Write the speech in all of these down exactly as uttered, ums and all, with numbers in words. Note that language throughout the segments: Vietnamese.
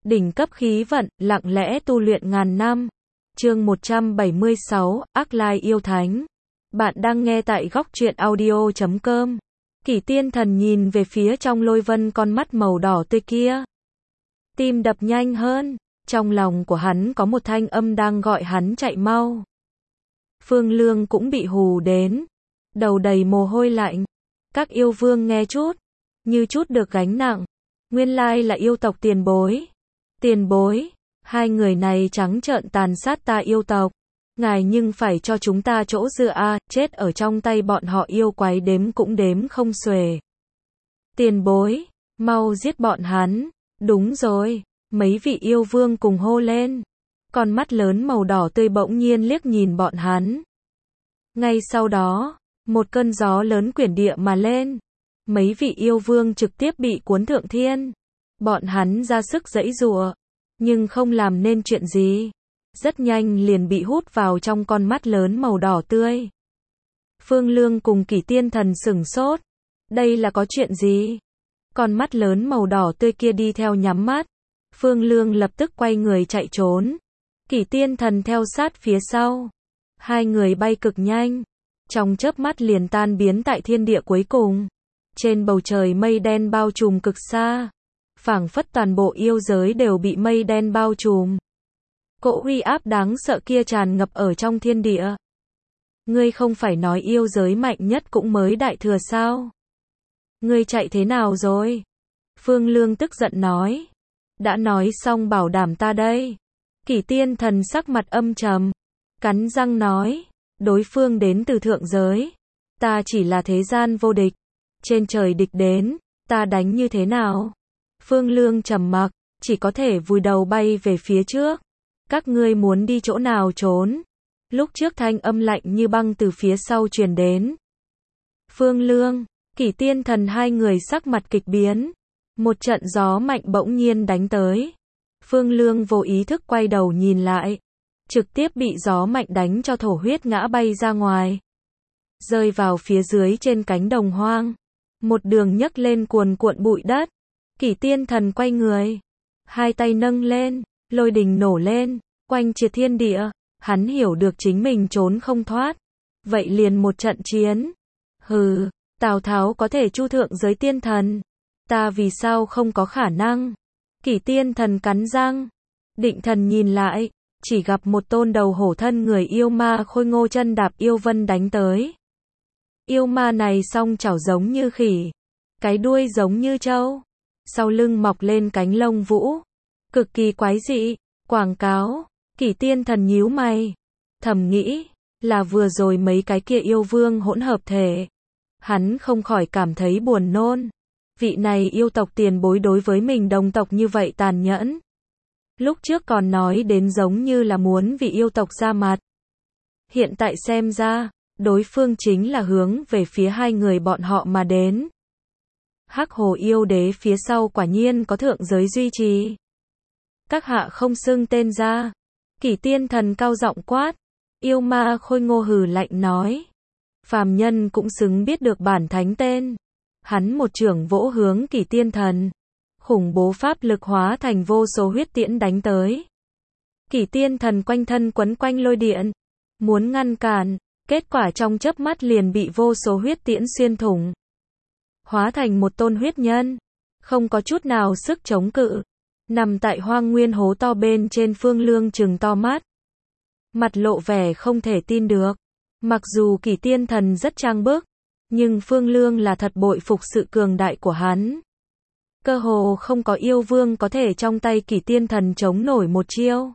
Đỉnh cấp khí vận, lặng lẽ tu luyện ngàn năm. Chương một trăm bảy mươi sáu, Ác Lai Yêu Thánh. Bạn đang nghe tại góc truyện audio chấm com. Kỷ Tiên Thần nhìn về phía trong lôi vân con mắt màu đỏ tươi kia. Tim đập nhanh hơn, trong lòng của hắn có một thanh âm đang gọi hắn chạy mau. Phương Lương cũng bị hù đến, đầu đầy mồ hôi lạnh. Các yêu vương nghe chút, như chút được gánh nặng. Nguyên lai là yêu tộc Tiền Bối. Tiền Bối, hai người này trắng trợn tàn sát ta yêu tộc. Ngài nhưng phải cho chúng ta chỗ dựa a, chết ở trong tay bọn họ yêu quái đếm cũng đếm không xuể. Tiền Bối, mau giết bọn hắn. Đúng rồi, mấy vị yêu vương cùng hô lên. Con mắt lớn màu đỏ tươi bỗng nhiên liếc nhìn bọn hắn. Ngay sau đó, một cơn gió lớn quyển địa mà lên. Mấy vị yêu vương trực tiếp bị cuốn thượng thiên. Bọn hắn ra sức giãy giụa, nhưng không làm nên chuyện gì. Rất nhanh liền bị hút vào trong con mắt lớn màu đỏ tươi. Phương Lương cùng Kỷ Tiên Thần sửng sốt. Đây là có chuyện gì? Con mắt lớn màu đỏ tươi kia đi theo nhắm mắt. Phương Lương lập tức quay người chạy trốn. Kỷ Tiên Thần theo sát phía sau. Hai người bay cực nhanh, trong chớp mắt liền tan biến tại thiên địa cuối cùng. Trên bầu trời mây đen bao trùm cực xa, phảng phất toàn bộ yêu giới đều bị mây đen bao trùm. Cỗ uy áp đáng sợ kia tràn ngập ở trong thiên địa. Ngươi không phải nói yêu giới mạnh nhất cũng mới đại thừa sao? Ngươi chạy thế nào rồi? Phương Lương tức giận nói. Đã nói xong bảo đảm ta đây. Kỷ Tiên Thần sắc mặt âm trầm, cắn răng nói, đối phương đến từ thượng giới, ta chỉ là thế gian vô địch, trên trời địch đến, ta đánh như thế nào? Phương Lương trầm mặc, chỉ có thể vùi đầu bay về phía trước. Các ngươi muốn đi chỗ nào trốn? Lúc trước thanh âm lạnh như băng từ phía sau truyền đến. Phương Lương, Kỷ Tiên Thần hai người sắc mặt kịch biến. Một trận gió mạnh bỗng nhiên đánh tới. Phương Lương vô ý thức quay đầu nhìn lại, trực tiếp bị gió mạnh đánh cho thổ huyết ngã bay ra ngoài, rơi vào phía dưới trên cánh đồng hoang. Một đường nhấc lên cuồn cuộn bụi đất. Kỷ Tiên Thần quay người, hai tay nâng lên, lôi đình nổ lên, quanh triệt thiên địa. Hắn hiểu được chính mình trốn không thoát, vậy liền một trận chiến. Hừ, Tào Tháo có thể chu thượng giới tiên thần, ta vì sao không có khả năng? Kỷ Tiên Thần cắn răng, định thần nhìn lại, chỉ gặp một tôn đầu hổ thân người yêu ma khôi ngô chân đạp yêu vân đánh tới. Yêu ma này song chảo giống như khỉ, cái đuôi giống như trâu, sau lưng mọc lên cánh lông vũ, cực kỳ quái dị. Quảng cáo. Kỷ Tiên Thần nhíu mày, thầm nghĩ, là vừa rồi mấy cái kia yêu vương hỗn hợp thể. Hắn không khỏi cảm thấy buồn nôn. Vị này yêu tộc Tiền Bối đối với mình đồng tộc như vậy tàn nhẫn. Lúc trước còn nói đến giống như là muốn vì yêu tộc ra mặt. Hiện tại xem ra, đối phương chính là hướng về phía hai người bọn họ mà đến. Hắc Hồ yêu đế phía sau quả nhiên có thượng giới duy trì. Các hạ không xưng tên ra. Kỷ Tiên Thần cao giọng quát. Yêu ma khôi ngô hừ lạnh nói. Phàm nhân cũng xứng biết được bản thánh tên. Hắn một chưởng vỗ hướng Kỷ Tiên Thần. Khủng bố pháp lực hóa thành vô số huyết tiễn đánh tới. Kỷ Tiên Thần quanh thân quấn quanh lôi điện, muốn ngăn cản, kết quả trong chớp mắt liền bị vô số huyết tiễn xuyên thủng. Hóa thành một tôn huyết nhân, không có chút nào sức chống cự, nằm tại hoang nguyên hố to bên trên. Phương Lương trừng to mắt, mặt lộ vẻ không thể tin được. Mặc dù Kỷ Tiên Thần rất trang bức, nhưng Phương Lương là thật bội phục sự cường đại của hắn. Cơ hồ không có yêu vương có thể trong tay Kỷ Tiên Thần chống nổi một chiêu.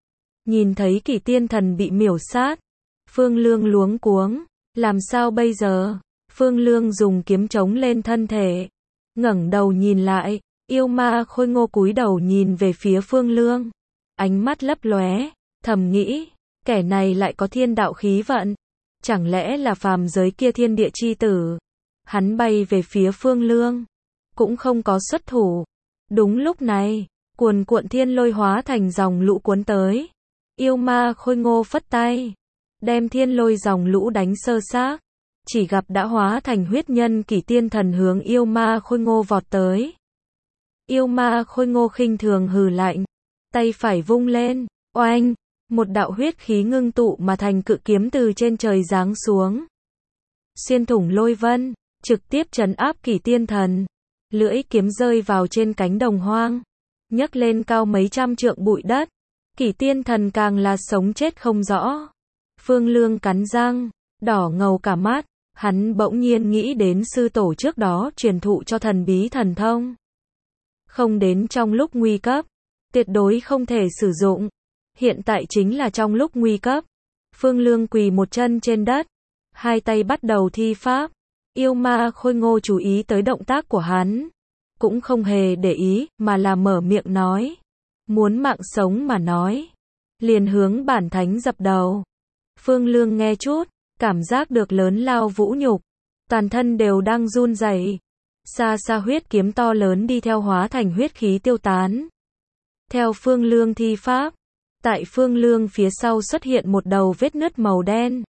Nhìn thấy Kỷ Tiên Thần bị miểu sát, Phương Lương luống cuống, làm sao bây giờ? Phương Lương dùng kiếm chống lên thân thể, ngẩng đầu nhìn lại, yêu ma khôi ngô cúi đầu nhìn về phía Phương Lương, ánh mắt lấp lóe, thầm nghĩ, kẻ này lại có thiên đạo khí vận, chẳng lẽ là phàm giới kia thiên địa chi tử? Hắn bay về phía Phương Lương, cũng không có xuất thủ. Đúng lúc này, cuồn cuộn thiên lôi hóa thành dòng lũ cuốn tới. Yêu ma khôi ngô phất tay, đem thiên lôi dòng lũ đánh sơ xác. Chỉ gặp đã hóa thành huyết nhân Kỷ Tiên Thần hướng yêu ma khôi ngô vọt tới. Yêu ma khôi ngô khinh thường hừ lạnh, tay phải vung lên, oanh, một đạo huyết khí ngưng tụ mà thành cự kiếm từ trên trời giáng xuống. Xuyên thủng lôi vân, trực tiếp trấn áp Kỷ Tiên Thần. Lưỡi kiếm rơi vào trên cánh đồng hoang, nhấc lên cao mấy trăm trượng bụi đất. Kỷ Tiên Thần càng là sống chết không rõ. Phương Lương cắn răng, đỏ ngầu cả mắt, hắn bỗng nhiên nghĩ đến sư tổ trước đó truyền thụ cho thần bí thần thông. Không đến trong lúc nguy cấp, tuyệt đối không thể sử dụng. Hiện tại chính là trong lúc nguy cấp. Phương Lương quỳ một chân trên đất, hai tay bắt đầu thi pháp. Yêu ma khôi ngô chú ý tới động tác của hắn, cũng không hề để ý, mà là mở miệng nói. Muốn mạng sống mà nói, liền hướng bản thánh dập đầu. Phương Lương nghe chút, cảm giác được lớn lao vũ nhục, toàn thân đều đang run rẩy. Xa xa huyết kiếm to lớn đi theo hóa thành huyết khí tiêu tán. Theo Phương Lương thi pháp, tại Phương Lương phía sau xuất hiện một đầu vết nứt màu đen.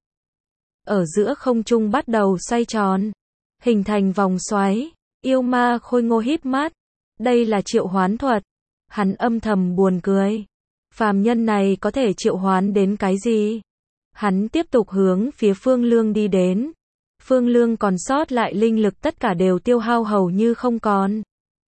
Ở giữa không trung bắt đầu xoay tròn, hình thành vòng xoáy. Yêu ma khôi ngô híp mắt, đây là triệu hoán thuật. Hắn âm thầm buồn cười, phàm nhân này có thể triệu hoán đến cái gì? Hắn tiếp tục hướng phía Phương Lương đi đến. Phương Lương còn sót lại linh lực tất cả đều tiêu hao hầu như không còn.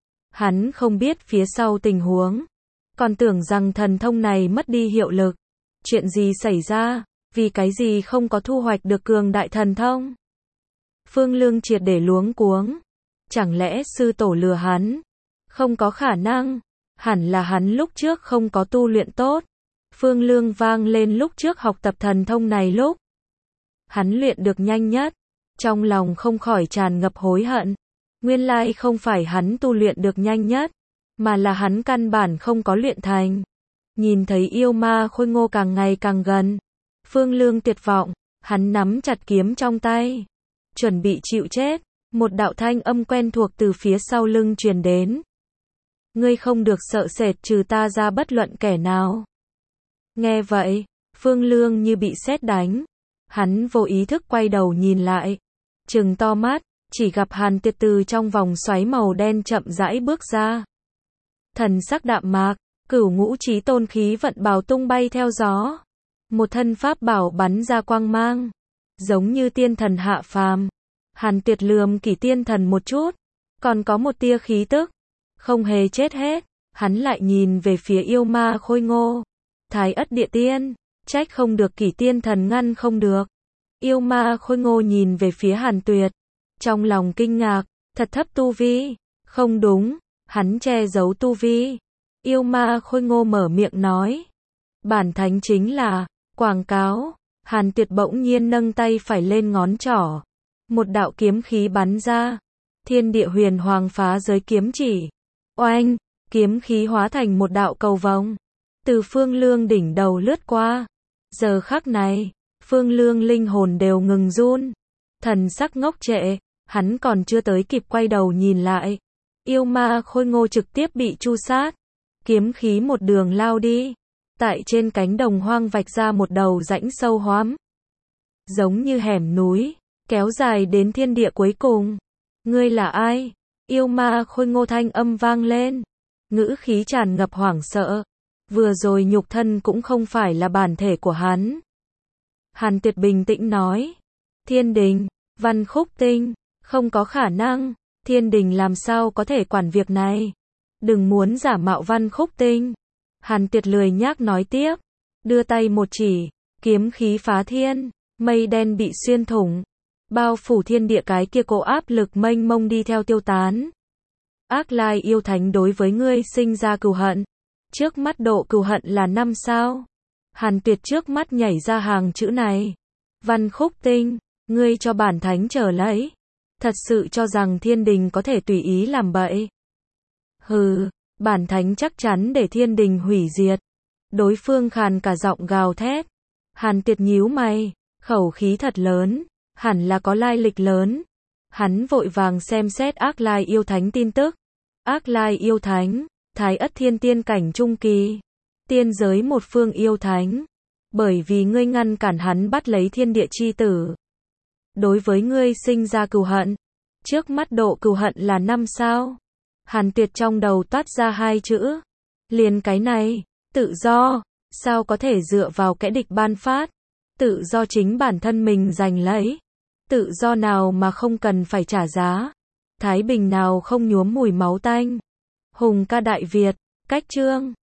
Hắn không biết phía sau tình huống, còn tưởng rằng thần thông này mất đi hiệu lực. Chuyện gì xảy ra? Vì cái gì không có thu hoạch được cường đại thần thông? Phương Lương triệt để luống cuống. Chẳng lẽ sư tổ lừa hắn? Không có khả năng. Hẳn là hắn lúc trước không có tu luyện tốt. Phương Lương vang lên lúc trước học tập thần thông này lúc hắn luyện được nhanh nhất. Trong lòng không khỏi tràn ngập hối hận. Nguyên lai không phải hắn tu luyện được nhanh nhất, mà là hắn căn bản không có luyện thành. Nhìn thấy yêu ma khôi ngô càng ngày càng gần, Phương Lương tuyệt vọng, hắn nắm chặt kiếm trong tay, chuẩn bị chịu chết. Một đạo thanh âm quen thuộc từ phía sau lưng truyền đến. Ngươi không được sợ sệt trừ ta ra bất luận kẻ nào. Nghe vậy, Phương Lương như bị sét đánh. Hắn vô ý thức quay đầu nhìn lại, trừng to mắt, chỉ gặp Hàn Tuyệt từ trong vòng xoáy màu đen chậm rãi bước ra. Thần sắc đạm mạc, cửu ngũ chí tôn khí vận bào tung bay theo gió. Một thân pháp bảo bắn ra quang mang, giống như tiên thần hạ phàm. Hàn Tuyệt lườm Kỷ Tiên Thần một chút, còn có một tia khí tức, không hề chết hết. Hắn lại nhìn về phía yêu ma khôi ngô. Thái Ất Địa Tiên, trách không được Kỷ Tiên Thần ngăn không được. Yêu ma khôi ngô nhìn về phía Hàn Tuyệt, trong lòng kinh ngạc, thật thấp tu vi. Không đúng, hắn che giấu tu vi. Yêu ma khôi ngô mở miệng nói. Bản thánh chính là quảng cáo. Hàn Tuyệt bỗng nhiên nâng tay phải lên ngón trỏ. Một đạo kiếm khí bắn ra. Thiên địa huyền hoàng phá giới kiếm chỉ. Oanh, kiếm khí hóa thành một đạo cầu vồng. Từ Phương Lương đỉnh đầu lướt qua. Giờ khắc này, Phương Lương linh hồn đều ngừng run. Thần sắc ngốc trệ, hắn còn chưa tới kịp quay đầu nhìn lại. Yêu ma khôi ngô trực tiếp bị tru sát. Kiếm khí một đường lao đi. Tại trên cánh đồng hoang vạch ra một đầu rãnh sâu hoắm. Giống như hẻm núi, kéo dài đến thiên địa cuối cùng. Ngươi là ai? Yêu ma khôi ngô thanh âm vang lên. Ngữ khí tràn ngập hoảng sợ. Vừa rồi nhục thân cũng không phải là bản thể của hắn. Hàn Tuyệt bình tĩnh nói. Thiên đình, Văn Khúc Tinh, không có khả năng. Thiên đình làm sao có thể quản việc này? Đừng muốn giả mạo Văn Khúc Tinh. Hàn Tuyệt lười nhác nói tiếp. Đưa tay một chỉ, kiếm khí phá thiên, mây đen bị xuyên thủng. Bao phủ thiên địa, cái kia cổ áp lực mênh mông đi theo tiêu tán. Ác Lai yêu thánh đối với ngươi sinh ra cừu hận. Trước mắt độ cừu hận là năm sao? Hàn Tuyệt trước mắt nhảy ra hàng chữ này. Văn Khúc Tinh, ngươi cho bản thánh trở lấy. Thật sự cho rằng thiên đình có thể tùy ý làm bậy? Hừ, bản thánh chắc chắn để thiên đình hủy diệt. Đối phương khàn cả giọng gào thét. Hàn Tuyệt nhíu mày, khẩu khí thật lớn, hẳn là có lai lịch lớn. Hắn vội vàng xem xét Ác Lai yêu thánh tin tức. Ác Lai yêu thánh, Thái Ất thiên tiên cảnh trung kỳ, tiên giới một phương yêu thánh. Bởi vì ngươi ngăn cản hắn bắt lấy thiên địa chi tử, đối với ngươi sinh ra cừu hận. Trước mắt độ cừu hận là năm sao? Hàn Tuyệt trong đầu toát ra hai chữ. Liền cái này, tự do, sao có thể dựa vào kẻ địch ban phát? Tự do chính bản thân mình giành lấy. Tự do nào mà không cần phải trả giá? Thái bình nào không nhuốm mùi máu tanh? Hùng ca Đại Việt, cách chương